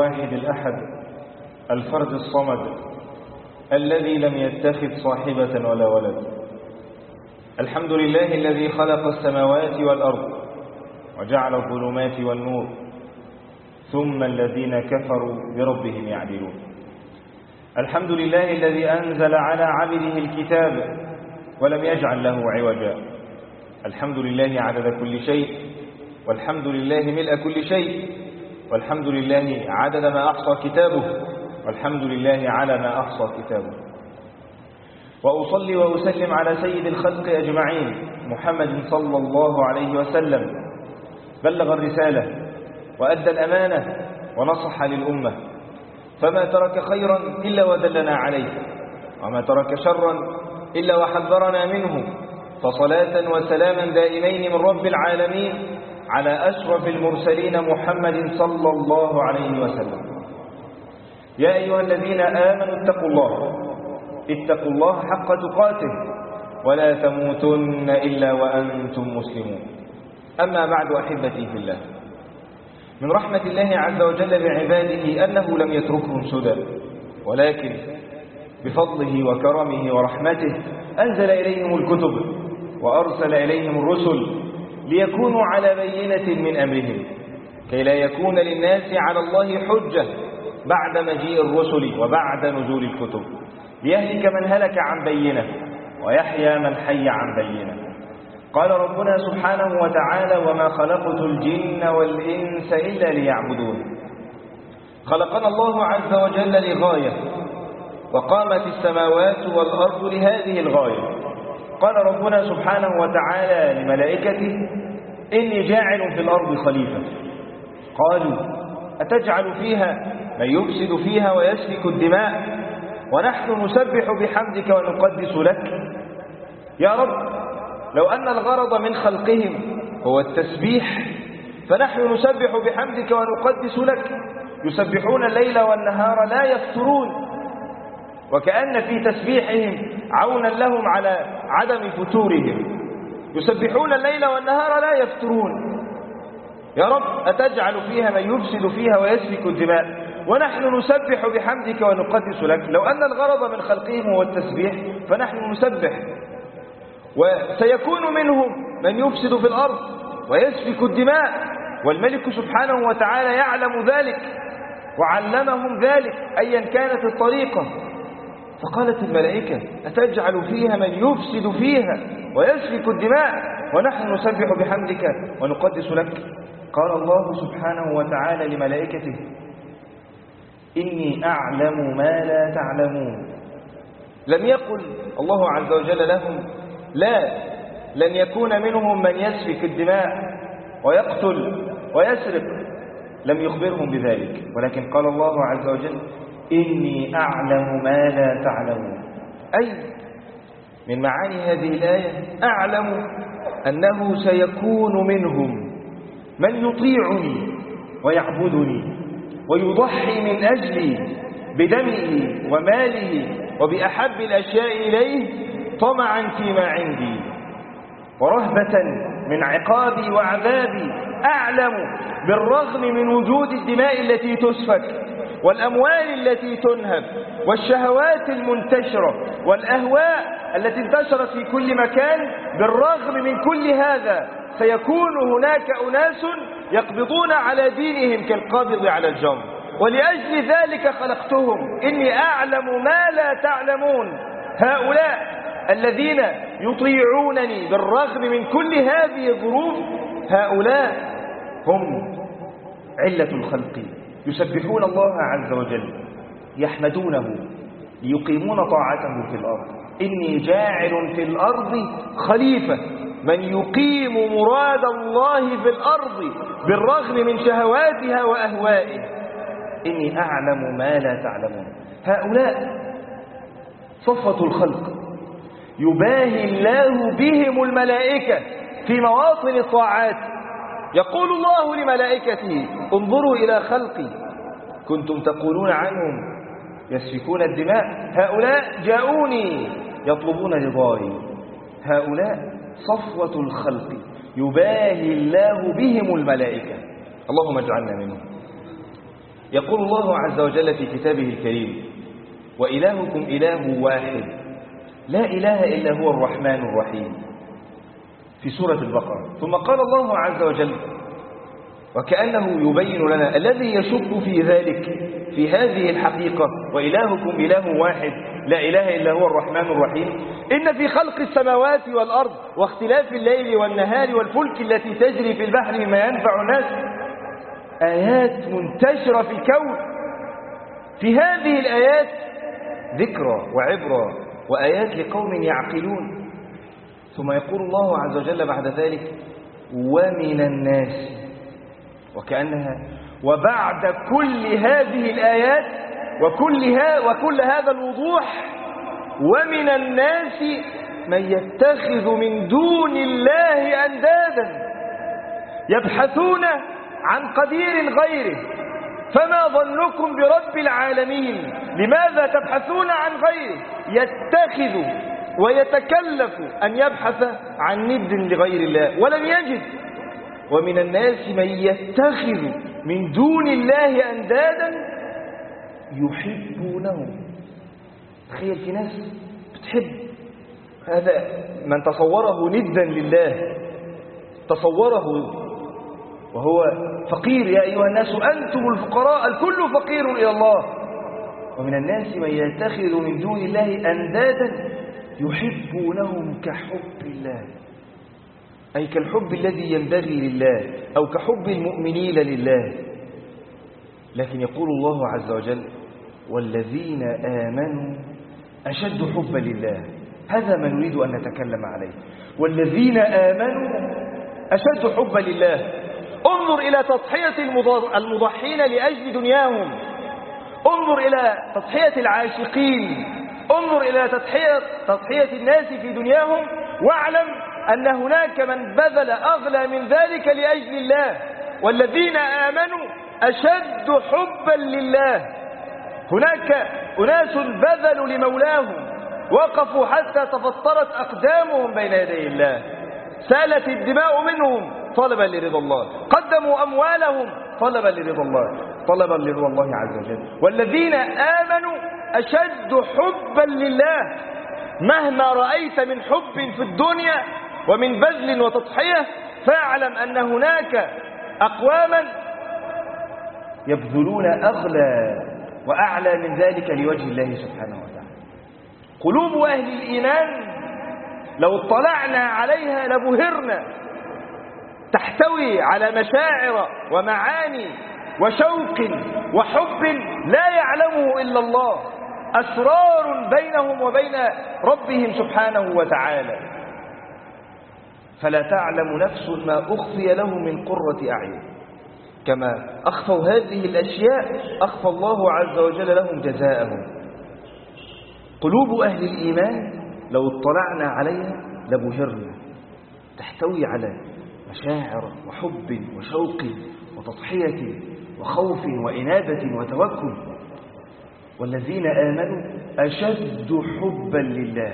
الواحد الأحد الفرد الصمد الذي لم يتخذ صاحبة ولا ولد. الحمد لله الذي خلق السماوات والأرض وجعل الظلمات والنور ثم الذين كفروا بربهم يعدلون. الحمد لله الذي أنزل على عبده الكتاب ولم يجعل له عوجا. الحمد لله عدد كل شيء، والحمد لله ملء كل شيء، والحمد لله عدد ما أحصى كتابه، والحمد لله على ما أحصى كتابه. وأصلي وأسلم على سيد الخلق أجمعين محمد صلى الله عليه وسلم، بلغ الرسالة وأدى الأمانة ونصح للأمة، فما ترك خيرا إلا ودلنا عليه، وما ترك شرا إلا وحذرنا منه. فصلاة وسلاما دائمين من رب العالمين على أشرف المرسلين محمد صلى الله عليه وسلم. يا أيها الذين آمنوا اتقوا الله حق تقاته ولا تموتن إلا وأنتم مسلمون. أما بعد أحبتي في الله، من رحمة الله عز وجل بعباده أنه لم يتركهم سدى، ولكن بفضله وكرمه ورحمته أنزل إليهم الكتب وأرسل إليهم الرسل ليكونوا على بينة من أمرهم، كي لا يكون للناس على الله حجة بعد مجيء الرسل وبعد نزول الكتب، ليهلك من هلك عن بينة ويحيى من حي عن بينة. قال ربنا سبحانه وتعالى: وما خلقت الجن والإنس إلا ليعبدون. خلقنا الله عز وجل لغاية، وقامت السماوات والأرض لهذه الغاية. قال ربنا سبحانه وتعالى لملائكته: إني جاعل في الأرض خليفة. قالوا: أتجعل فيها من يفسد فيها ويسفك الدماء ونحن نسبح بحمدك ونقدس لك؟ يا رب، لو أن الغرض من خلقهم هو التسبيح فنحن نسبح بحمدك ونقدس لك. يسبحون الليل والنهار لا يفترون، وكأن في تسبيحهم عونا لهم على عدم فتورهم. يسبحون الليل والنهار لا يفترون. يا رب، أتجعل فيها من يفسد فيها ويسفك الدماء ونحن نسبح بحمدك ونقدس لك؟ لو أن الغرض من خلقهم هو التسبيح فنحن نسبح. وسيكون منهم من يفسد في الأرض ويسفك الدماء، والملك سبحانه وتعالى يعلم ذلك وعلمهم ذلك أيا كانت الطريقة. فقالت الملائكة: أتجعل فيها من يفسد فيها ويسفك الدماء ونحن نسبح بحمدك ونقدس لك؟ قال الله سبحانه وتعالى لملائكته: إني أعلم ما لا تعلمون. لم يقل الله عز وجل لهم: لا، لن يكون منهم من يسفك الدماء ويقتل ويسرق، لم يخبرهم بذلك، ولكن قال الله عز وجل: إني أعلم ما لا تعلمون. أي من معاني هذه الآية: أعلم أنه سيكون منهم من يطيعني ويعبدني ويضحي من أجلي بدمه وماله وبأحب الأشياء إليه طمعا فيما عندي ورهبة من عقابي وعذابي. أعلم بالرغم من وجود الدماء التي تسفك والأموال التي تنهب والشهوات المنتشرة والأهواء التي انتشرت في كل مكان، بالرغم من كل هذا سيكون هناك أناس يقبضون على دينهم كالقابض على الجمر، ولأجل ذلك خلقتهم. إني أعلم ما لا تعلمون. هؤلاء الذين يطيعونني بالرغم من كل هذه الظروف، هؤلاء هم علة الخلق، يسبحون الله عز وجل، يحمدونه، ليقيمون طاعته في الأرض. إني جاعل في الأرض خليفة، من يقيم مراد الله في الأرض بالرغم من شهواتها وأهوائها. إني أعلم ما لا تعلمون. هؤلاء صفة الخلق، يباهي الله بهم الملائكة في مواطن الطاعات. يقول الله لملائكته: انظروا إلى خلقي، كنتم تقولون عنهم يسفكون الدماء، هؤلاء جاءوني يطلبون رضاي. هؤلاء صفوة الخلق، يباهي الله بهم الملائكة. اللهم اجعلنا منهم. يقول الله عز وجل في كتابه الكريم: وإلهكم إله واحد لا إله إلا هو الرحمن الرحيم، في سورة البقرة. ثم قال الله عز وجل وكأنه يبين لنا الذي يشك في ذلك، في هذه الحقيقة وإلهكم إله واحد لا إله إلا هو الرحمن الرحيم: إن في خلق السماوات والأرض واختلاف الليل والنهار والفلك التي تجري في البحر بما ينفع الناس آيات منتشرة في الكون. في هذه الآيات ذكرى وعبرة وآيات لقوم يعقلون. ثم يقول الله عز وجل بعد ذلك: ومن الناس، وكأنها وبعد كل هذه الآيات وكل هذا الوضوح: ومن الناس من يتخذ من دون الله أندادا يبحثون عن قدير غيره، فما ظنكم برب العالمين؟ لماذا تبحثون عن غيره؟ يتخذ ويتكلف أن يبحث عن ند لغير الله ولم يجد. ومن الناس من يتخذ من دون الله أندادا يحبونهم. تخيل في ناس بتحب هذا من تصوره ندا لله، تصوره وهو فقير: يا أيها الناس أنتم الفقراء الكل فقير إلى الله. ومن الناس من يتخذ من دون الله أندادا يحبونهم كحب الله، أي كالحب الذي ينبغي لله أو كحب المؤمنين لله. لكن يقول الله عز وجل: والذين آمنوا أشد حبا لله. هذا ما نريد أن نتكلم عليه. والذين آمنوا أشد حبا لله. انظر إلى تضحية المضحين لأجل دنياهم، انظر إلى تضحية العاشقين، انظر إلى تضحية الناس في دنياهم، واعلم أن هناك من بذل أغلى من ذلك لأجل الله. والذين آمنوا أشد حبا لله. هناك أناس بذلوا لمولاهم، وقفوا حتى تفطرت أقدامهم بين يدي الله، سالت الدماء منهم طلبا لرضا الله، قدموا أموالهم طلبا لرضا الله، طلبا لرضا الله عز وجل. والذين آمنوا أشد حبا لله. مهما رأيت من حب في الدنيا ومن بذل وتضحية، فاعلم أن هناك أقواما يبذلون أغلى وأعلى من ذلك لوجه الله سبحانه وتعالى. قلوب أهل الإيمان لو اطلعنا عليها لبهرنا، تحتوي على مشاعر ومعاني وشوق وحب لا يعلمه إلا الله، أسرار بينهم وبين ربهم سبحانه وتعالى. فلا تعلم نفس ما أخفي لهم من قرة أعين. كما أخفوا هذه الأشياء أخفى الله عز وجل لهم جزاءهم. قلوب أهل الإيمان لو اطلعنا عليها لبهرنا، تحتوي على مشاعر وحب وشوق وتضحية وخوف وإنابة وتوكل. والذين آمنوا أشد حبا لله.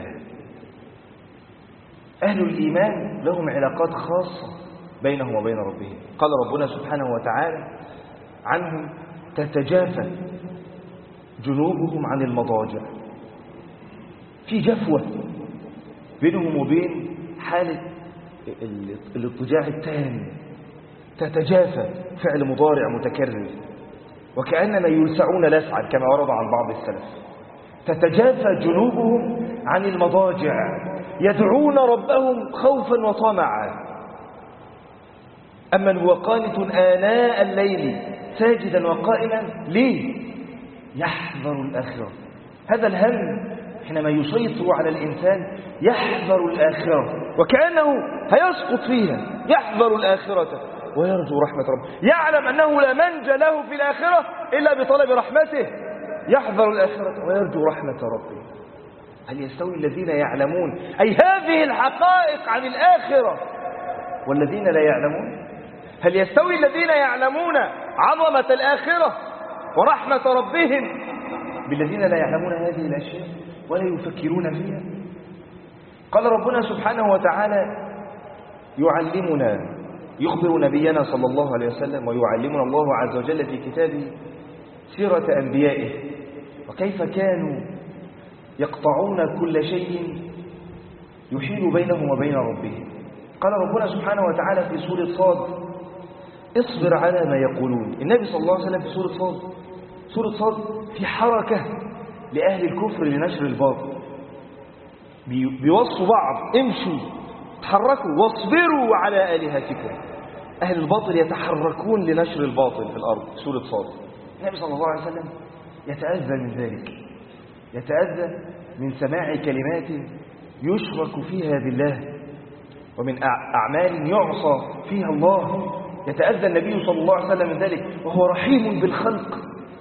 أهل الإيمان لهم علاقات خاصة بينهم وبين ربهم. قال ربنا سبحانه وتعالى عنهم: تتجافى جنوبهم عن المضاجع. في جفوة بينهم وبين حالة الاضطجاع التام. تتجافى فعل مضارع متكرر، وكأنما يلسعون لسعا كما ورد عن بعض السلف. تتجافى جنوبهم عن المضاجع يدعون ربهم خوفا وطمعا. أمن هو قانت آناء الليل ساجدا وقائما ليه؟ يحذر الآخرة. هذا الهم حينما يسيطر على الإنسان، يحذر الآخرة وكأنه هيسقط فيها، يحذر الآخرة ويرجو رحمة ربه، يعلم أنه لا منجى له في الآخرة إلا بطلب رحمته، يحذر الآخرة ويرجو رحمة ربه. هل يستوي الذين يعلمون أي هذه الحقائق عن الآخرة والذين لا يعلمون؟ هل يستوي الذين يعلمون عظمة الآخرة ورحمة ربهم بالذين لا يعلمون هذه الأشياء ولا يفكرون فيها؟ قال ربنا سبحانه وتعالى يعلمنا، يخبر نبينا صلى الله عليه وسلم ويعلمنا الله عز وجل في كتابه سيرة أنبيائه وكيف كانوا يقطعون كل شيء يحيل بينهم وبين ربهم. قال ربنا سبحانه وتعالى في سورة صاد: اصبر على ما يقولون. النبي صلى الله عليه وسلم في سورة صاد في حركة لأهل الكفر لنشر الباطل، بيوصوا بعض: امشوا تحركوا واصبروا على آلهتكم. أهل الباطل يتحركون لنشر الباطل في الأرض. سورة صاد. النبي صلى الله عليه وسلم يتأذى من ذلك، يتأذى من سماع كلمات يشرك فيها بالله ومن أعمال يعصى فيها الله. يتأذى النبي صلى الله عليه وسلم من ذلك، وهو رحيم بالخلق: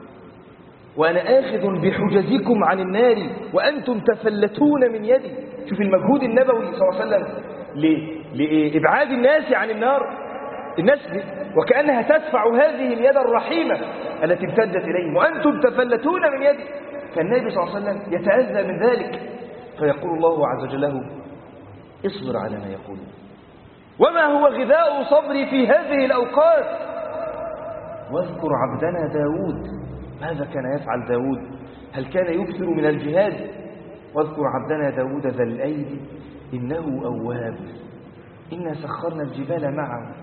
وأنا آخذ بحجزكم عن النار وأنتم تفلتون من يدي. شوف المجهود النبوي صلى الله عليه وسلم لإبعاد الناس عن النار. الناس وكأنها تدفع هذه اليد الرحيمة التي امتدت إليهم: وأنتم تفلتون من يدي. فالنبي صلى الله عليه وسلم يتأذى من ذلك، فيقول الله عز وجل له: اصبر على ما يقولون. وما هو غذاء صبري في هذه الأوقات؟ واذكر عبدنا داود. ماذا كان يفعل داود؟ هل كان يكثر من الجهاد؟ واذكر عبدنا داود ذا الأيدي إنه أواب إنا سخرنا الجبال معه.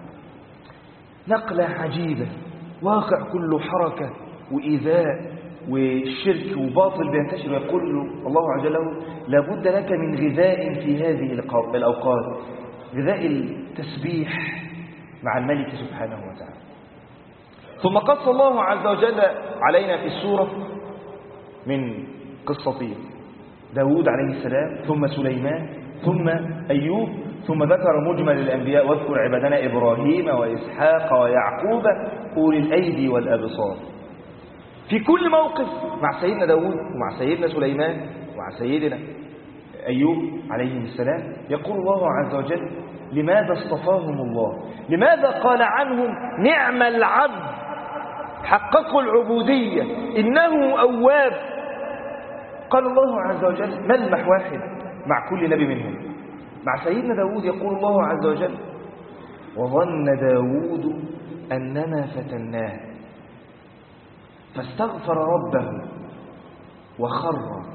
نقلة عجيبة، واقع كله حركة وإيذاء والشرك وباطل بينتشر. ويقول الله عز وجل: لابد لك من غذاء في هذه الأوقات، غذاء التسبيح مع الملك سبحانه وتعالى. ثم قص الله عز وجل علينا في السورة من قصتين: داود عليه السلام، ثم سليمان، ثم أيوب، ثم ذكر مجمل الأنبياء: واذكر عبادنا إبراهيم وإسحاق ويعقوب أولي الأيدي والأبصار. في كل موقف مع سيدنا داود ومع سيدنا سليمان ومع سيدنا أيوب عليهم السلام يقول الله عز وجل: لماذا اصطفاهم الله؟ لماذا قال عنهم: نعم العبد، حققوا العبودية، إنه أواب؟ قال الله عز وجل ملمح واحد مع كل نبي منهم. مع سيدنا داود يقول الله عز وجل: وظن داود أننا فتناه فاستغفر ربه وخر.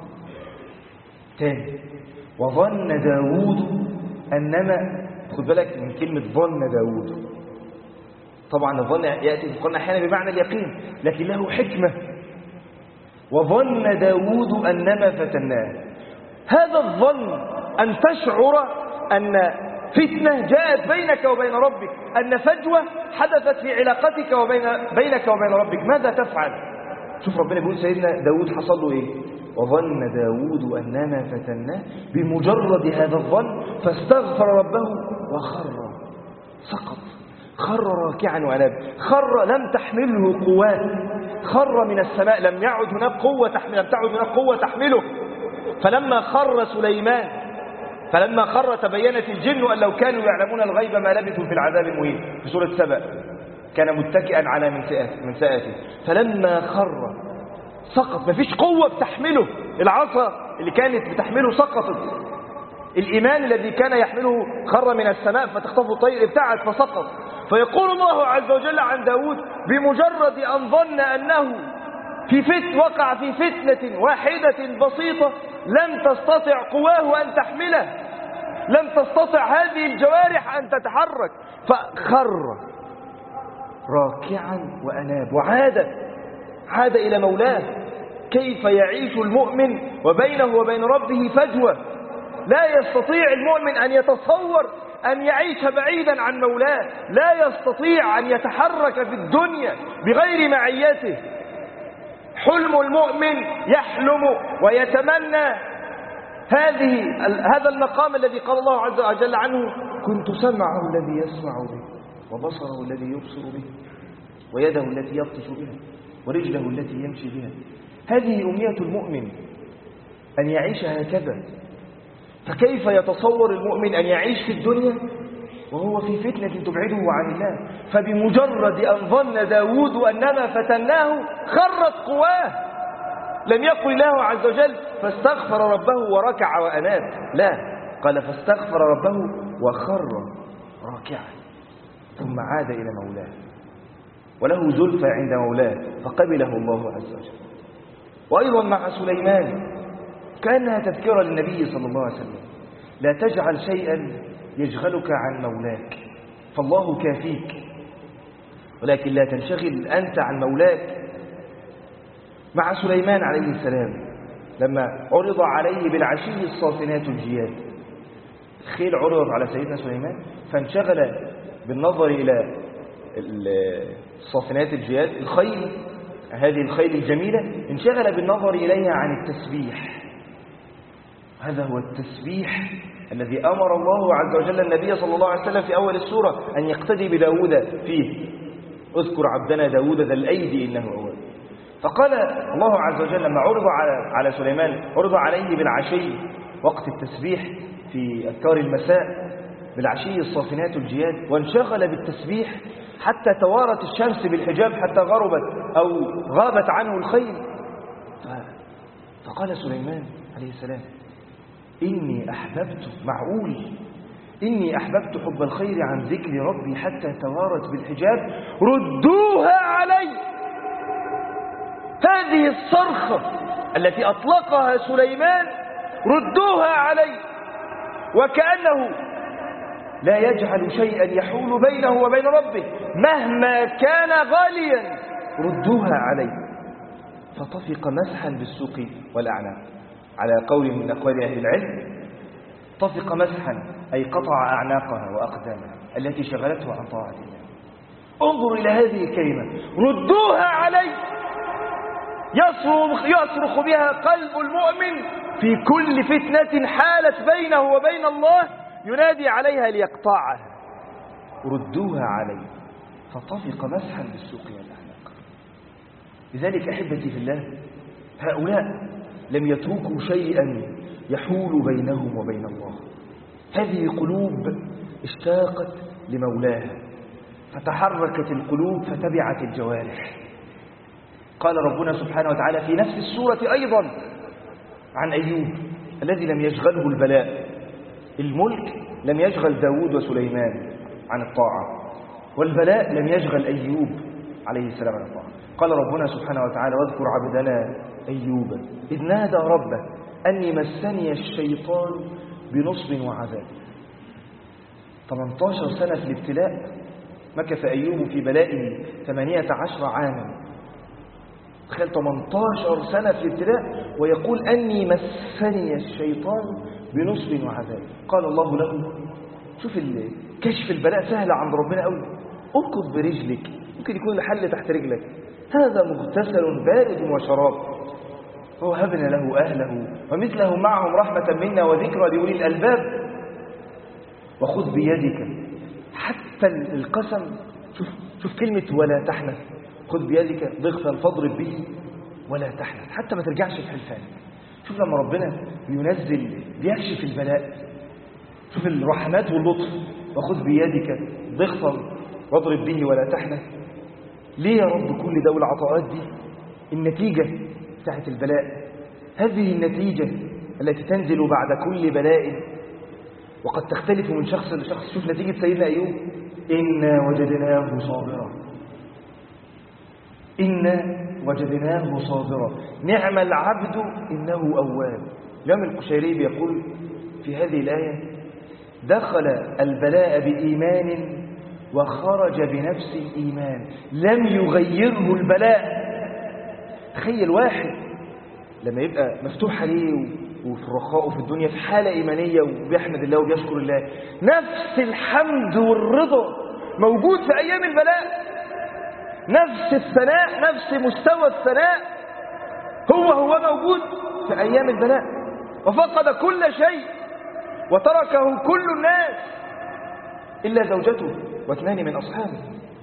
تاني: وظن داود أنما، خد بالك من كلمة ظن داود. طبعا الظن يأتي في القرآن أحيانا بمعنى اليقين، لكن له حكمة. وظن داود أنما فتناه. هذا الظن أن تشعر أن فتنة جاءت بينك وبين ربك، أن فجوة حدثت في علاقتك بينك وبين ربك. ماذا تفعل؟ شوف ربنا بيقول سيدنا داود حصل له إيه: وظن داود أننا فتناه. بمجرد هذا الظن فاستغفر ربه وخر، سقط، خر راكعا وأناب. خر لم تحمله قوات، خر من السماء، لم يعد هناك قوة تحمله، لم تعد هناك قوة تحمله. فلما خر سليمان، فلما خر تبينت الجن أن لو كانوا يعلمون الغيب ما لبثوا في العذاب المهين في سورة سبأ. كان متكئا على منسأته، فلما خر سقط، مفيش قوة بتحمله. العصا اللي كانت بتحمله سقطت، الإيمان الذي كان يحمله خر من السماء فتخطفه الطير، ابتعد فسقط. فيقول الله عز وجل عن داود: بمجرد أن ظن أنه وقع في فتنة واحدة بسيطة لم تستطع قواه أن تحمله، لم تستطع هذه الجوارح أن تتحرك، فخر راكعا وأناب عاد إلى مولاه. كيف يعيش المؤمن وبينه وبين ربه فجوة؟ لا يستطيع المؤمن أن يتصور أن يعيش بعيدا عن مولاه، لا يستطيع أن يتحرك في الدنيا بغير معيته. حلم المؤمن يحلم ويتمنى هذا المقام الذي قال الله عز وجل عنه: كنت سمعه الذي يسمع به، وبصره الذي يبصر به، ويده التي يبطش بها، ورجله التي يمشي بها. هذه أمنية المؤمن أن يعيش هكذا. فكيف يتصور المؤمن أن يعيش في الدنيا وهو في فتنة تبعده عن الله؟ فبمجرد أن ظن داود أننا فتناه خرت قواه. لم يقل الله عز وجل فاستغفر ربه وركع وأناب، لا، قال فاستغفر ربه وخر راكعا، ثم عاد إلى مولاه. وله زلفى عند مولاه فقبله الله عز وجل. وأيضا مع سليمان كأنها تذكرة للنبي صلى الله عليه وسلم: لا تجعل شيئا يشغلك عن مولاك فالله كافيك، ولكن لا تنشغل أنت عن مولاك. مع سليمان عليه السلام لما عرض عليه بالعشي الصافنات الجياد، الخيل عرض على سيدنا سليمان فانشغل بالنظر إلى الصافنات الجياد، الخيل، هذه الخيل الجميلة، انشغل بالنظر إليها عن التسبيح. هذا هو التسبيح الذي أمر الله عز وجل النبي صلى الله عليه وسلم في أول السورة أن يقتدي بداود فيه: اذكر عبدنا داود ذا الأيدي إنه أواب. فقال الله عز وجل لما عرض على سليمان، عرض عليه بالعشي وقت التسبيح في أذكار المساء بالعشي الصافنات الجياد، وانشغل بالتسبيح حتى توارت الشمس بالحجاب حتى غربت أو غابت عنه الخيل. فقال سليمان عليه السلام: إني أحببت، معقول إني أحببت حب الخير عن ذكر ربي حتى توارت بالحجاب، ردوها علي. هذه الصرخة التي أطلقها سليمان ردوها علي، وكأنه لا يجعل شيئا يحول بينه وبين ربه مهما كان غاليا، ردوها علي. فطفق مسحا بالسوق والأعناق، على قول من أقوال أهل العلم: طفق مسحا أي قطع أعناقها وأقدامها التي شغلته عن طاعة الله. انظر إلى هذه الكلمة: ردوها علي، يصرخ بها قلب المؤمن في كل فتنة حالت بينه وبين الله، ينادي عليها ليقطعها: ردوها علي. فطفق مسحا بالسوق والأعناق. لذلك أحبتي في الله، هؤلاء لم يتركوا شيئا يحول بينهم وبين الله. هذه قلوب اشتاقت لمولاها، فتحركت القلوب فتبعت الجوارح. قال ربنا سبحانه وتعالى في نفس السورة أيضا عن أيوب الذي لم يشغله البلاء. الملك لم يشغل داود وسليمان عن الطاعة، والبلاء لم يشغل أيوب عليه السلام عن الطاعة. قال ربنا سبحانه وتعالى: واذكر عبدنا أيوب إذ نادى ربه أني مسني الشيطان بنصب وعذاب. 18 سنة في الابتلاء، مكث أيوب في بلائه 18 عاما. تخيل 18 سنة في الابتلاء ويقول أني مسني الشيطان بنصب وعذاب. قال الله له: شوف كشف البلاء سهل عند ربنا قوي، اركض برجلك، ممكن يكون الحل تحت رجلك، هذا مغتسل بارد وشراب. ووهبنا له أهله ومثله معهم رحمة منا وذكرى لأولي الألباب. وخذ بيدك، حتى القسم، شوف كلمة ولا تحنث، خذ بيدك ضغطا فاضرب به ولا تحنث، حتى ما ترجعش في حلفان. شوف لما ربنا بينزل بيكشف البلاء، شوف الرحمات واللطف. وخذ بيدك ضغطا واضرب به ولا تحنث. ليه يا رب كل ده والعطاءات دي؟ النتيجة بتاعت البلاء، هذه النتيجة التي تنزل بعد كل بلاء وقد تختلف من شخص لشخص. شوف نتيجة سيدنا أيوب: إنا وجدناه صابرا، إنا وجدناه صابرا نعم العبد إنه أواب. الإمام القشيري بيقول في هذه الآية: دخل البلاء بإيمان وخرج بنفس الإيمان، لم يغيره البلاء. تخيل واحد لما يبقى مفتوح عليه وفي الرخاء وفي الدنيا في حالة إيمانية وبيحمد الله وبيشكر الله، نفس الحمد والرضا موجود في أيام البلاء، نفس الثناء، نفس مستوى الثناء هو موجود في أيام البلاء. وفقد كل شيء وتركه كل الناس إلا زوجته واثنان من أصحابه،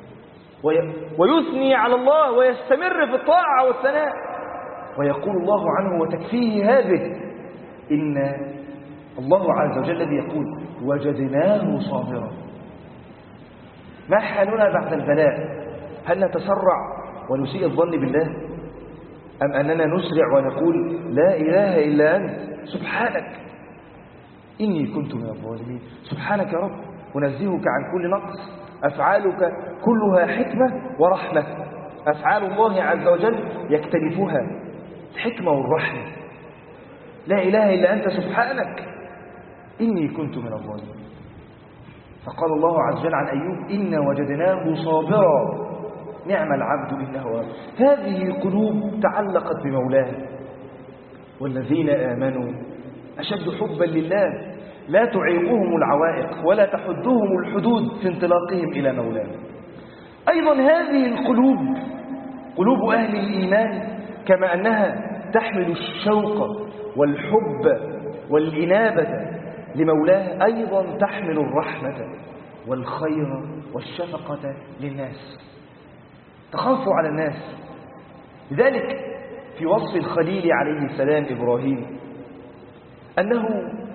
ويثني على الله ويستمر في الطاعة والثناء، ويقول الله عنه وتكفيه هذه: إن الله عز وجل الذي يقول وجدناه صابرا. ما حالنا بعد البلاء؟ هل نتسرع ونسيء الظن بالله، أم أننا نسرع ونقول لا إله إلا أنت سبحانك إني كنت من الظالمين؟ سبحانك يا رب، ونزهك عن كل نقص، أفعالك كلها حكمة ورحمة. أفعال الله عز وجل يكتنفها الحكمة والرحمة. لا إله إلا أنت سبحانك إني كنت من الظالمين. فقال الله عز وجل عن أيوب إنا وجدناه صابرا نعم العبد إنه أواب. هذه القلوب تعلقت بمولاه. والذين آمنوا أشد حبا لله لا تعيقهم العوائق ولا تحدهم الحدود في انطلاقهم إلى مولاه. أيضا هذه القلوب قلوب أهل الإيمان كما أنها تحمل الشوق والحب والإنابة لمولاه أيضا تحمل الرحمة والخير والشفقة للناس، تخاف على الناس. لذلك في وصف الخليل عليه السلام إبراهيم أنه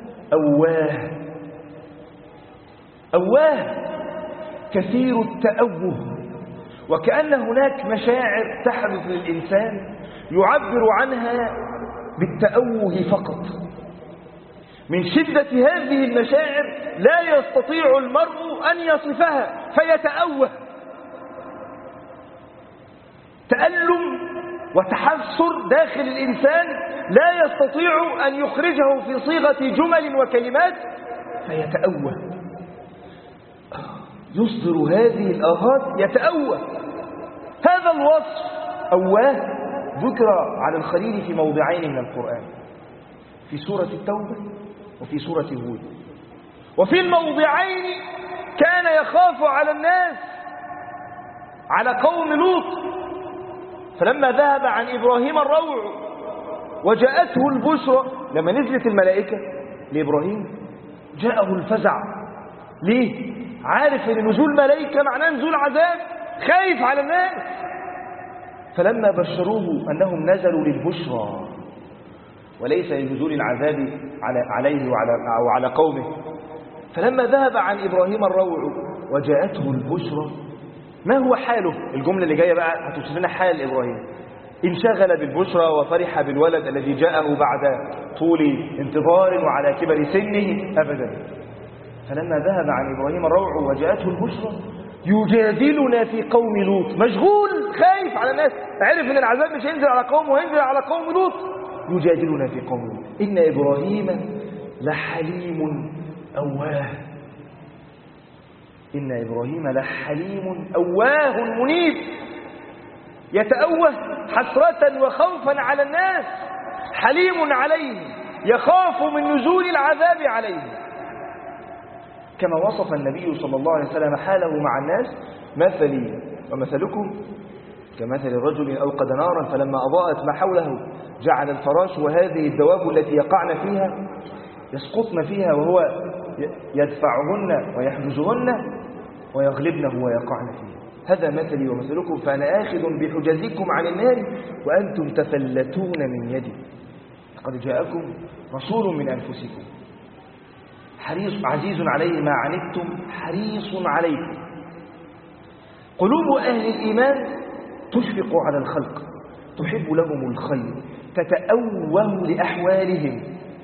أواه كثير التأوه، وكأن هناك مشاعر تحدث للإنسان يعبر عنها بالتأوه فقط. من شدة هذه المشاعر لا يستطيع المرء أن يصفها فيتأوه. تألم وتحسر داخل الإنسان لا يستطيع أن يخرجه في صيغة جمل وكلمات فيتأوه، يصدر هذه الآهات يتأوه. هذا الوصف أواه ذكر على الخليل في موضعين من القرآن، في سورة التوبة وفي سورة هود. وفي الموضعين كان يخاف على الناس، على قوم لوط. فلما ذهب عن إبراهيم الروع وجاءته البشرى، لما نزلت الملائكة لإبراهيم جاءه الفزع. ليه؟ عارف ان نزول ملائكة معناه نزول عذاب، خايف على الناس. فلما بشروه أنهم نزلوا للبشرى وليس لنزول العذاب عليه وعلى قومه، فلما ذهب عن إبراهيم الروع وجاءته البشرى، ما هو حاله؟ الجملة اللي جاية بقى هتوصف لنا حال إبراهيم. انشغل بالبشرى وفرح بالولد الذي جاءه بعد طول انتظار وعلى كبر سنه أبدا. فلما ذهب عن إبراهيم الروع وجاءته البشرى يجادلنا في قوم لوط، مشغول خايف على الناس، عرف ان العذاب مش هينزل على قوم وهينزل على قوم لوط. يجادلنا في قوم لوط إن إبراهيم لحليم أواه. إن إبراهيم لحليم أواه منيب، يتأوه حسرة وخوفا على الناس، حليم عليه، يخاف من نزول العذاب عليه. كما وصف النبي صلى الله عليه وسلم حاله مع الناس: مثلي ومثلكم كمثل رجل أوقد نارا فلما أضاءت ما حوله جعل الفراش وهذه الدواب التي يقعن فيها يسقطن فيها وهو يدفعهن ويحجزهن ويغلبنه ويقعن فيها. هذا مثلي ومثلكم فأنا آخذ بحجزكم عن النار وأنتم تفلتون من يدي. لقد جاءكم رسول من أنفسكم حريص عزيز عليه ما عنتم حريص عليكم. قلوب أهل الإيمان تشفق على الخلق، تحب لهم الخير، تتأوه لأحوالهم،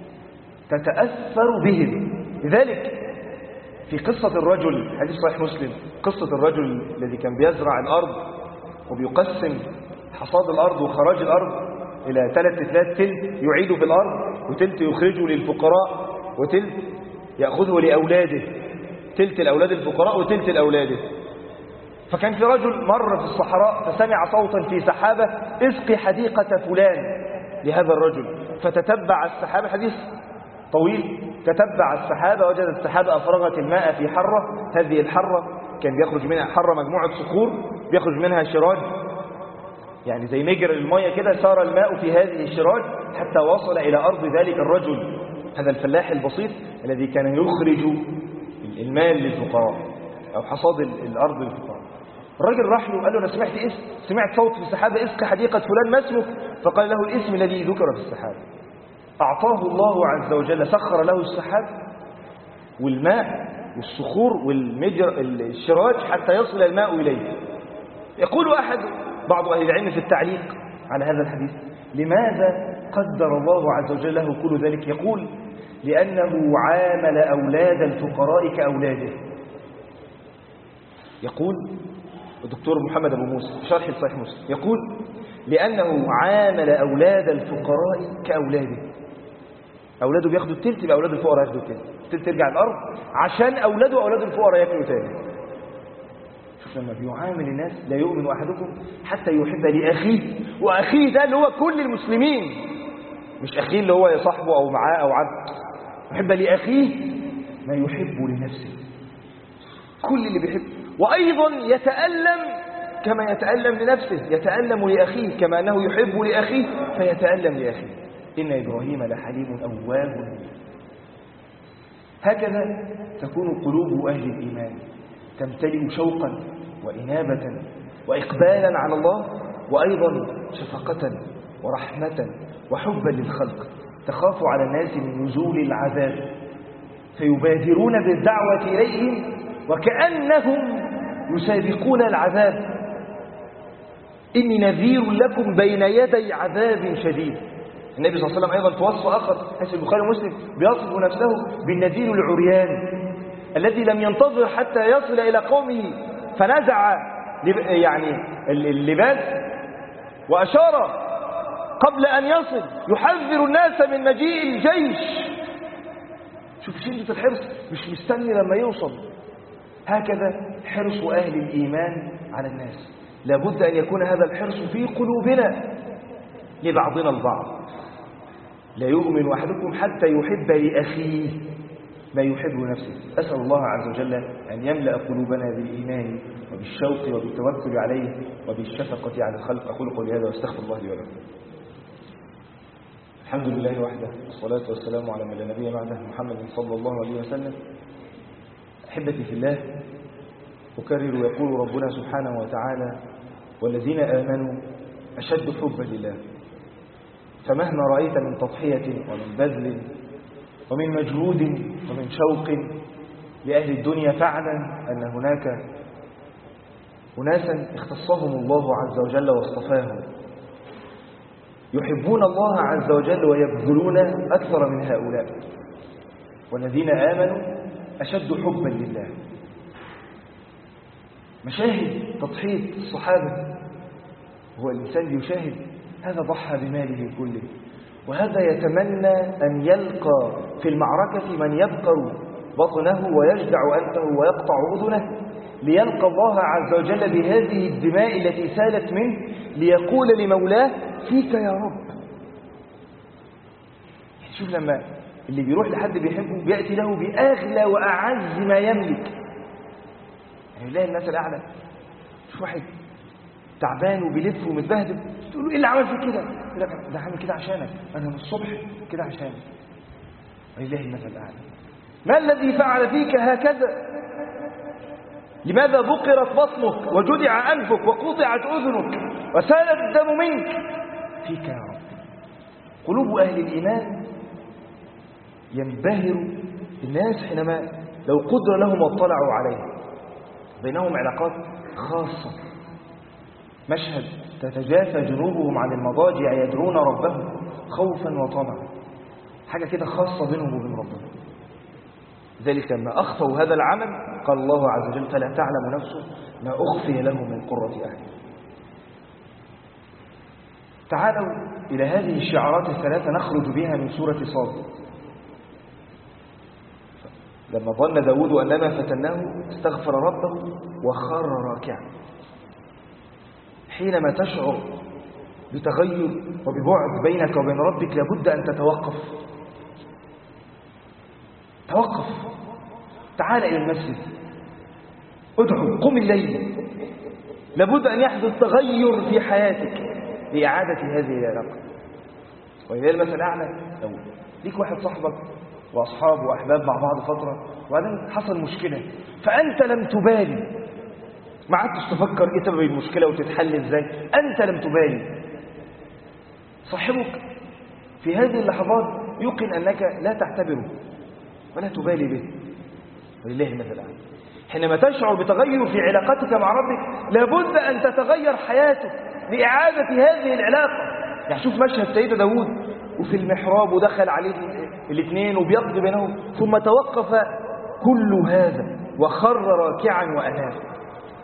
تتأثر بهم. لذلك في قصة الرجل، حديث صحيح مسلم، قصة الرجل الذي كان بيزرع الأرض وبيقسم حصاد الأرض وخراج الأرض إلى 3 تلات، تلت يعيده في الأرض وتلت يخرجه للفقراء وتلت يأخذه لأولاده، تلت الأولاد الفقراء وتلت الأولاده. فكان في رجل مر في الصحراء فسمع صوتا في سحابة: اسقي حديقة فلان لهذا الرجل. فتتبع السحابة، حديث طويل، تتبع السحابة وجد السحابة أفرغت الماء في حرة. هذه الحرة كان بيخرج منها حرة مجموعة صخور بيخرج منها شراج، يعني زي مجرى المية كده. سار الماء في هذه الشراج حتى وصل إلى أرض ذلك الرجل، هذا الفلاح البسيط الذي كان يخرج المال للفقراء أو حصاد الأرض للفقراء. الراجل راح له قال له: أنا سمعت صوت في السحابة: اسقي حديقة فلان، ما اسمك؟ فقال له الاسم الذي ذكر في السحابة. أعطاه الله عز وجل، سخر له السحاب والماء والصخور الشراج حتى يصل الماء إليه. يقول بعض أهل العلم في التعليق على هذا الحديث: لماذا قدر الله عز وجل له كل ذلك؟ يقول: لأنه عامل أولاد الفقراء كأولاده. يقول الدكتور محمد أبو موسى في شرح صحيح مسلم، يقول لأنه عامل أولاد الفقراء كأولاده. أولاده بياخدوا التلت، يبقى أولاد الفقراء ياخدوا التلت، التلت ترجع الأرض عشان أولاده وأولاد الفقراء ياكلوا تاني. شوف لما بيعامل الناس، لا يؤمن أحدكم حتى يحب لأخيه، وأخيه ده اللي هو كل المسلمين، مش أخيه اللي هو صاحبه أو معاه أو عبد، يحب لأخيه ما يحب لنفسه، كل اللي بيحب. وأيضا يتألم كما يتألم لنفسه، يتألم لأخيه كما أنه يحب لأخيه فيتألم لأخيه. إن إبراهيم لحليم أواه. هكذا تكون قلوب أهل الإيمان، تمتلئ شوقا وإنابة وإقبالا على الله، وأيضا شفقة ورحمة وحبا للخلق، تخاف على الناس من نزول العذاب فيبادرون بالدعوة إليهم وكأنهم يسابقون العذاب. إني نذير لكم بين يدي عذاب شديد. النبي صلى الله عليه وسلم أيضا في وصف آخر حيث البخاري ومسلم بيصف نفسه بالنذير العريان الذي لم ينتظر حتى يصل إلى قومه فنزع يعني اللباس وأشار قبل أن يصل يحذر الناس من مجيء الجيش. شوف شدة الحرص، مش مستني لما يوصل. هكذا حرص أهل الإيمان على الناس، لابد أن يكون هذا الحرص في قلوبنا لبعضنا البعض. لا يؤمن أحدكم حتى يحب لأخيه ما يحب لنفسه. أسأل الله عز وجل أن يملأ قلوبنا بالإيمان وبالشوق وبالتوكل عليه وبالشفقة على الخلق. أقول قولي هذا واستغفر الله لي ولكم. الحمد لله وحده، والصلاة والسلام على من لا نبي بعده، محمد صلى الله عليه وسلم. أحبتي في الله، أكرر يقول ربنا سبحانه وتعالى: والذين آمنوا أشد حبا لله. فمهما رأيت من تضحية ومن بذل ومن مجهود ومن شوق لأهل الدنيا، فاعلم أن هناك أناسا اختصهم الله عز وجل واصطفاهم، يحبون الله عز وجل ويبذلون أكثر من هؤلاء. والذين آمنوا أشد حبا لله. مشاهد تضحية الصحابة، هو الإنسان يشاهد هذا ضحى بماله كله، وهذا يتمنى أن يلقى في المعركة من يبقر بطنه ويجدع أنفه ويقطع أذنه ليلقى الله عز وجل بهذه الدماء التي سالت منه، ليقول لمولاه: فيك يا رب. شوف لما اللي بيروح لحد بيحبه بيأتي له بأغلى وأعز ما يملك. يعني يلاقي الناس الأعلى، شوف واحد تعبان وبيلف ومتبهدل، تقول له: ايه اللي عمل فيك كده؟ يقول لك: ده عامل كده عشانك، انا من الصبح كده عشانك. ولله المثل الاعلى. ما الذي فعل فيك هكذا؟ لماذا بقرت بطنك وجدع انفك وقطعت اذنك وسال الدم منك؟ فيك يا رب. قلوب اهل الايمان ينبهر الناس حينما لو قدر لهم واطلعوا عليه. بينهم علاقات خاصه. مشهد: تتجافى جنوبهم عن المضاجع يدعون ربهم خوفا وطمعا. حاجة كده خاصة بينهم وبين ربهم. ذلك لما أخفوا هذا العمل قال الله عز وجل: فلا تعلم نفس ما أخفي لهم من قرة أعين. تعالوا إلى هذه الشعارات الثلاثة نخرج بها من سورة صاد. لما ظن داود أنما فتناه استغفر ربه وخر راكعا. حينما تشعر بتغير وببعد بينك وبين ربك لابد أن تتوقف. توقف، تعال إلى المسجد، ادعو، قم الليل. لابد أن يحدث تغير في حياتك لإعادة هذه العلاقة. وإذا المثل الأعلى، لو ليك واحد صاحبك وأصحاب وأحباب مع بعض فترة وبعدين حصل مشكلة فأنت لم تبالي، ما عدتش تفكر ايه سبب المشكله وتتحل ازاي، انت لم تبالي. صاحبك في هذه اللحظات يمكن انك لا تعتبره ولا تبالي به. ولله المثل الاعلى. حينما تشعر بتغير في علاقتك مع ربك لابد ان تتغير حياتك لاعاده هذه العلاقه. يعني شوف مشهد سيدنا داود وفي المحراب ودخل عليه الاثنين وبيقضي بينهم، ثم توقف كل هذا وخر راكعا واناب.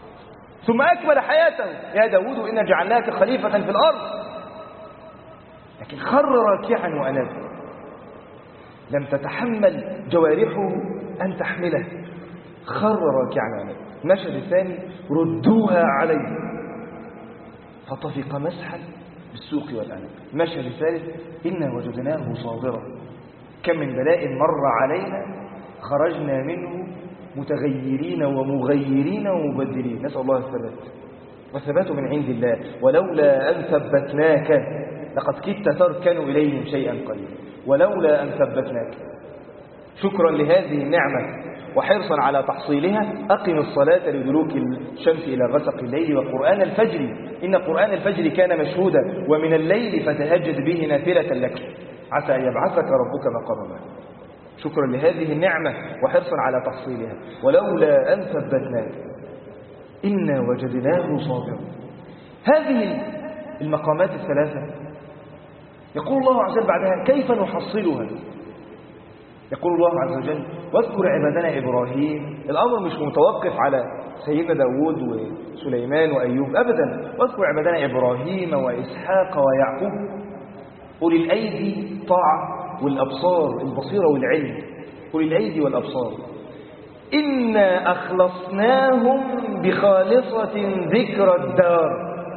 ثم أكمل حياته: يا داود إنا جعلناك خليفة في الأرض. لكن خر راكعا وأناب، لم تتحمل جوارحه أن تحمله، خر راكعا وأناب. المشهد الثاني: ردوها عليه فطفق مسحا بالسوق والأعناق. المشهد الثالث: إنا وجدناه صابرا كم من بلاء مر علينا خرجنا منه متغيرين ومغيرين ومبدلين. نسأل الله الثبات، والثبات من عند الله. ولولا أن ثبتناك لقد كدت تركن إليهم شيئا قليلا، ولولا أن ثبتناك. شكرا لهذه النعمة وحرصا على تحصيلها أقم الصلاة لدلوك الشمس إلى غسق الليل وقرآن الفجر إن قرآن الفجر كان مشهودا ومن الليل فتهجد به نافلة لك عسى أن يبعثك ربك مقاما محمودا. شكرا لهذه النعمة وحرصا على تحصيلها. ولولا أن ثبتناك إنا وجدناه صابرا. هذه المقامات الثلاثة يقول الله عز وجل بعدها: كيف نحصلها؟ يقول الله عز وجل: واذكر عبادنا إبراهيم. الأمر مش متوقف على سيدنا داود وسليمان وأيوب أبدا. واذكر عبادنا إبراهيم وإسحاق ويعقوب أولي الأيدي طاعة والأبصار البصيرة والعلم، أولي الأيدي والأبصار. إنا أخلصناهم بخالصة ذكر الدار.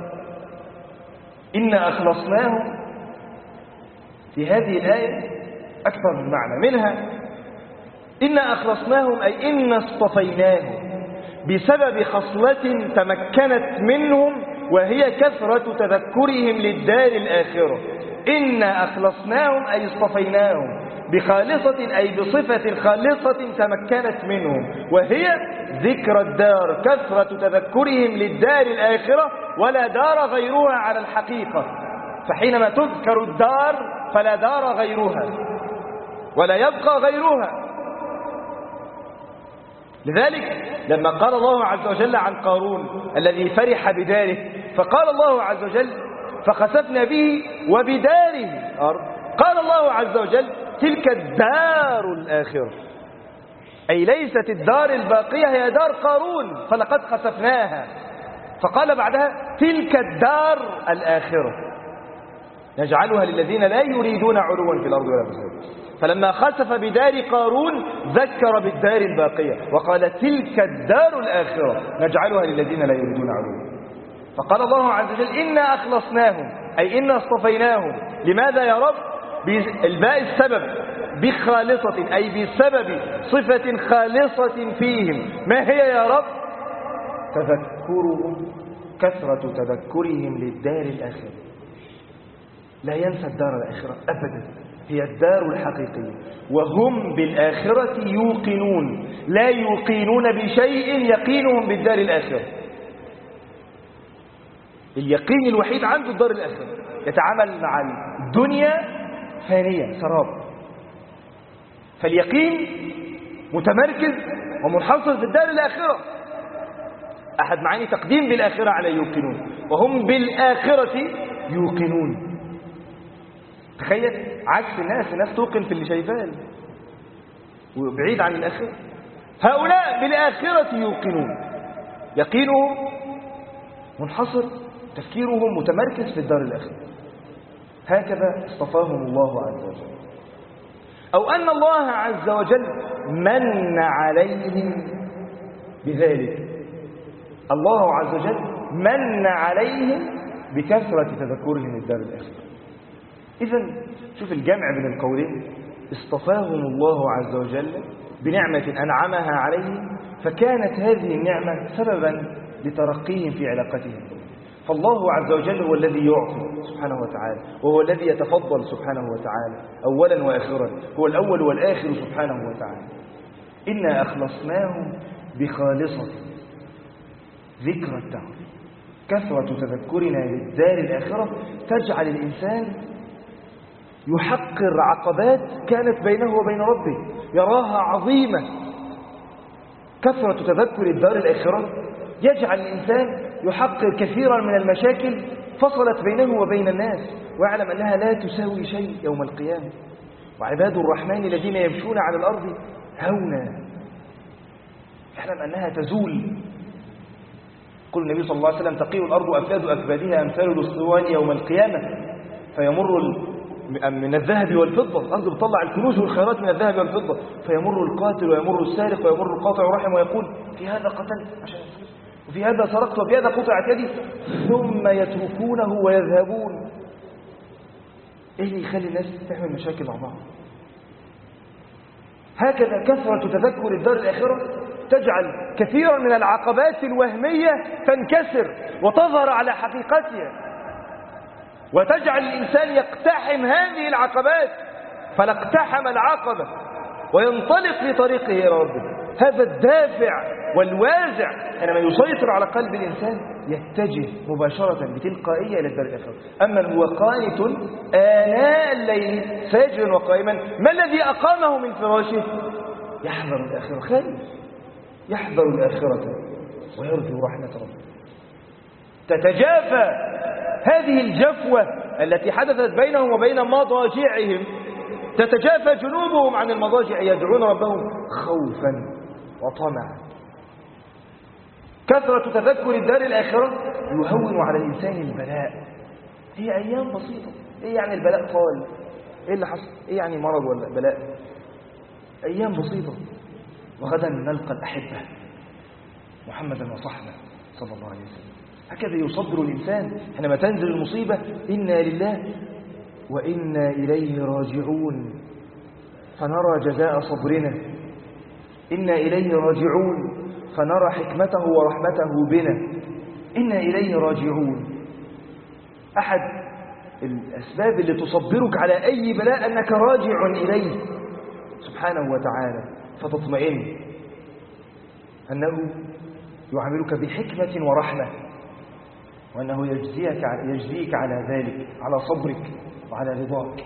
إنا أخلصناهم في هذه الآية أكثر من معنى، منها إنا أخلصناهم أي إنا اصطفيناهم بسبب خصلة تمكنت منهم وهي كثرة تذكرهم للدار الآخرة. إنا أخلصناهم أي اصطفيناهم بخالصة أي بصفة خالصة تمكنت منهم وهي ذكر الدار، كثرة تذكرهم للدار الآخرة، ولا دار غيرها على الحقيقة. فحينما تذكر الدار فلا دار غيرها ولا يبقى غيرها. لذلك لما قال الله عز وجل عن قارون الذي فرح بداره فقال الله عز وجل: فخسفنا به وبداره الأرض. قال الله عز وجل: تلك الدار الآخرة، أي ليست الدار الباقية هي دار قارون فلقد خسفناها. فقال بعدها: تلك الدار الآخرة نجعلها للذين لا يريدون علوا في الأرض ولا فسادا. فلما خسف بدار قارون ذكر بالدار الباقية وقال: تلك الدار الآخرة نجعلها للذين لا يريدون علوا. فقال الله عز وجل: إنا أخلصناهم أي إنا اصطفيناهم. لماذا يا رب؟ الباء السبب، بخالصة أي بسبب صفة خالصة فيهم. ما هي يا رب؟ تذكرهم، كثرة تذكرهم للدار الآخرة. لا ينسى الدار الآخرة أبدا، هي الدار الحقيقية. وهم بالآخرة يوقنون، لا يوقنون بشيء يقينهم بالدار الآخرة. اليقين الوحيد عنده الدار الآخرة. يتعامل مع الدنيا فانية سراب، فاليقين متمركز ومنحصر في الدار الآخرة. أحد معاني تقديم بالآخرة على يوقنون، وهم بالآخرة يوقنون. تخيل عكس الناس توقن في اللي شايفاه وبعيد عن الآخرة. هؤلاء بالآخرة يوقنون، يقينهم منحصر، تفكيرهم متمركز في الدار الآخرة. هكذا اصطفاهم الله عز وجل. أو أن الله عز وجل من عليهم بذلك. الله عز وجل من عليهم بكثرة تذكرهم الدار الآخرة. إذن شوف الجمع بين القولين: اصطفاهم الله عز وجل بنعمة أنعمها عليهم فكانت هذه النعمة سببا لترقيهم في علاقتهم. فالله عز وجل هو الذي يعطي سبحانه وتعالى، وهو الذي يتفضل سبحانه وتعالى أولا وآخرا، هو الأول والآخر سبحانه وتعالى. إنا أخلصناهم بخالصة ذكر الدار، كثرة تذكرنا للدار الآخرة تجعل الإنسان يحقر عقبات كانت بينه وبين ربه، يراها عظيمة. كثرة تذكر الدار الآخرة يجعل الإنسان يحقر كثيرا من المشاكل فصلت بينه وبين الناس، ويعلم أنها لا تساوي شيء يوم القيامة. وعباد الرحمن الذين يمشون على الأرض هونا، يعلم أنها تزول. يقول النبي صلى الله عليه وسلم تقيء الأرض أفياد أكبادها أمثال الأسطوان يوم القيامة فيمر من الذهب والفضة. الأرض بتطلع الكنوز والخيرات من الذهب والفضة، فيمر القاتل ويمر السارق ويمر القاطع رحم ويقول في هذا قتلت عشان الفلوس، وفي هذا سرقت، وفي هذا قطعت يدي، ثم يتركونه ويذهبون. ايه اللي يخلي الناس تعمل مشاكل مع بعض؟ هكذا كثرة تذكر الدار الآخرة تجعل كثيرا من العقبات الوهمية تنكسر وتظهر على حقيقتها، وتجعل الإنسان يقتحم هذه العقبات، فلا اقتحم العقبة وينطلق في طريقه إلى ربه. هذا الدافع والوازع حينما يسيطر على قلب الإنسان يتجه مباشرة بتلقائية إلى الدار الآخرة. أما هو قانت آناء الليل ساجدا وقائما، ما الذي أقامه من فراشه؟ يحذر الآخرة، خايف يحذر الآخرة ويرجو رحمة ربه. تتجافى هذه الجفوة التي حدثت بينهم وبين مضاجعهم، تتجافى جنوبهم عن المضاجع يدعون ربهم خوفا وطمعا. كثرة تذكر الدار الآخرة يهون على الإنسان البلاء. هي أيام بسيطة، إيه يعني البلاء طال؟ إيه اللي حصل؟ إيه يعني مرض ولا بلاء؟ أيام بسيطة، وغدا نلقى الأحبة محمدا وصحبه صلى الله عليه وسلم. هكذا يصبر الإنسان حينما تنزل المصيبة، إنا لله وإنا إليه راجعون، فنرى جزاء صبرنا، إنا إليه راجعون فنرى حكمته ورحمته بنا، إنا إليه راجعون. أحد الأسباب اللي تصبرك على أي بلاء أنك راجع إليه سبحانه وتعالى، فتطمئن أنه يعاملك بحكمة ورحمة، وأنه يجزيك على ذلك، على صبرك وعلى رضاك.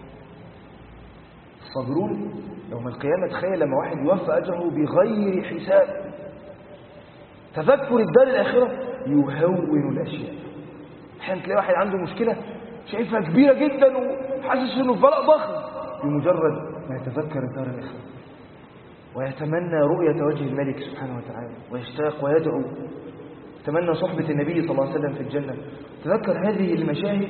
الصابرون يوم القيامة، تخيل لما واحد يوفى أجره بغير حساب. تذكر الدار الآخرة يهون الأشياء. أحيانا تلاقي واحد عنده مشكلة شايفها كبيرة جدا وحاسس إنه في بلاء ضخم، بمجرد ما يتذكر الدار الآخرة ويتمنى رؤية وجه الملك سبحانه وتعالى ويشتاق ويدعو، يتمنى صحبة النبي صلى الله عليه وسلم في الجنة. تذكر هذه المشاهد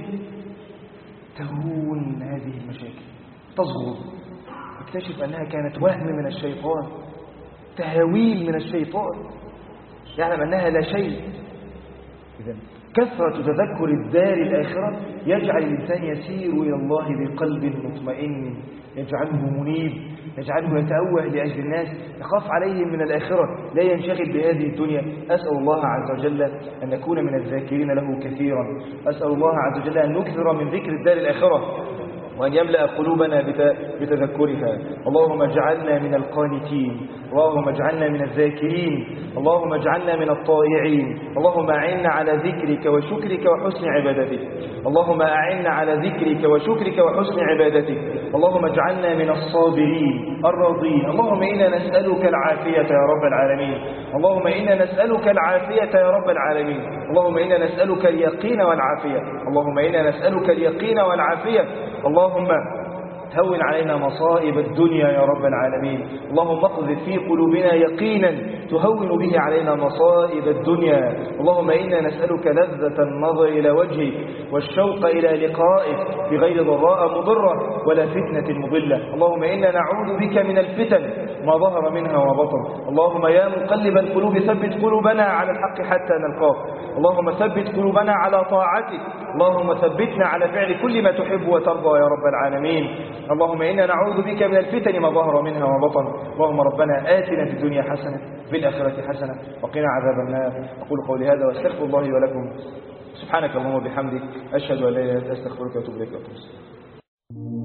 تهون هذه المشاكل، تصغر، تكتشف أنها كانت وهم من الشيطان، تهاويل من الشيطان، يعلم أنها لا شيء. إذن كثرة تذكر الدار الآخرة يجعل الإنسان يسير إلى الله بقلب مطمئن، يجعله منيب، يجعله يتأوه لأجل الناس، يخاف عليهم من الآخرة، لا ينشغل بهذه الدنيا. أسأل الله عز وجل أن نكون من الذاكرين له كثيرا، أسأل الله عز وجل أن نكثر من ذكر الدار الآخرة، وأن يملأ قلوبنا بتذكرها. اللهم اجعلنا من القانتين، اللهم اجعلنا من الذاكرين، اللهم اجعلنا من الطائعين، اللهم أعنا على ذكرك وشكرك وحسن عبادتك، اللهم أعنا على ذكرك وشكرك وحسن عبادتك، اللهم اجعلنا من الصابرين الراضين. اللهم إنا نسألك العافية يا رب العالمين، اللهم إنا نسألك العافية يا رب العالمين، اللهم إنا نسألك اليقين والعافية، اللهم إنا نسألك اليقين والعافية. اللهم هون علينا مصائب الدنيا يا رب العالمين، اللهم اقذف في قلوبنا يقينا تهون به علينا مصائب الدنيا. اللهم إنا نسألك لذة النظر إلى وجهك والشوق إلى لقائك بغير ضراء مضرة ولا فتنة مضلة. اللهم إنا نعوذ بك من الفتن ما ظهر منها وبطن. اللهم يا مقلب القلوب ثبت قلوبنا على الحق حتى نلقاك، اللهم ثبت قلوبنا على طاعتك، اللهم ثبتنا على فعل كل ما تحب وترضى يا رب العالمين. اللهم إنا نعوذ بك من الفتن ما ظهر منها وبطن. اللهم ربنا آتنا في الدنيا حسنة في الآخرة حسنة وقنا عذاب النار. أقول قولي هذا واستغفر الله لي ولكم. سبحانك اللهم وبحمدك، أشهد أن لا إله إلا أنت، أستغفرك وأتوب إليك.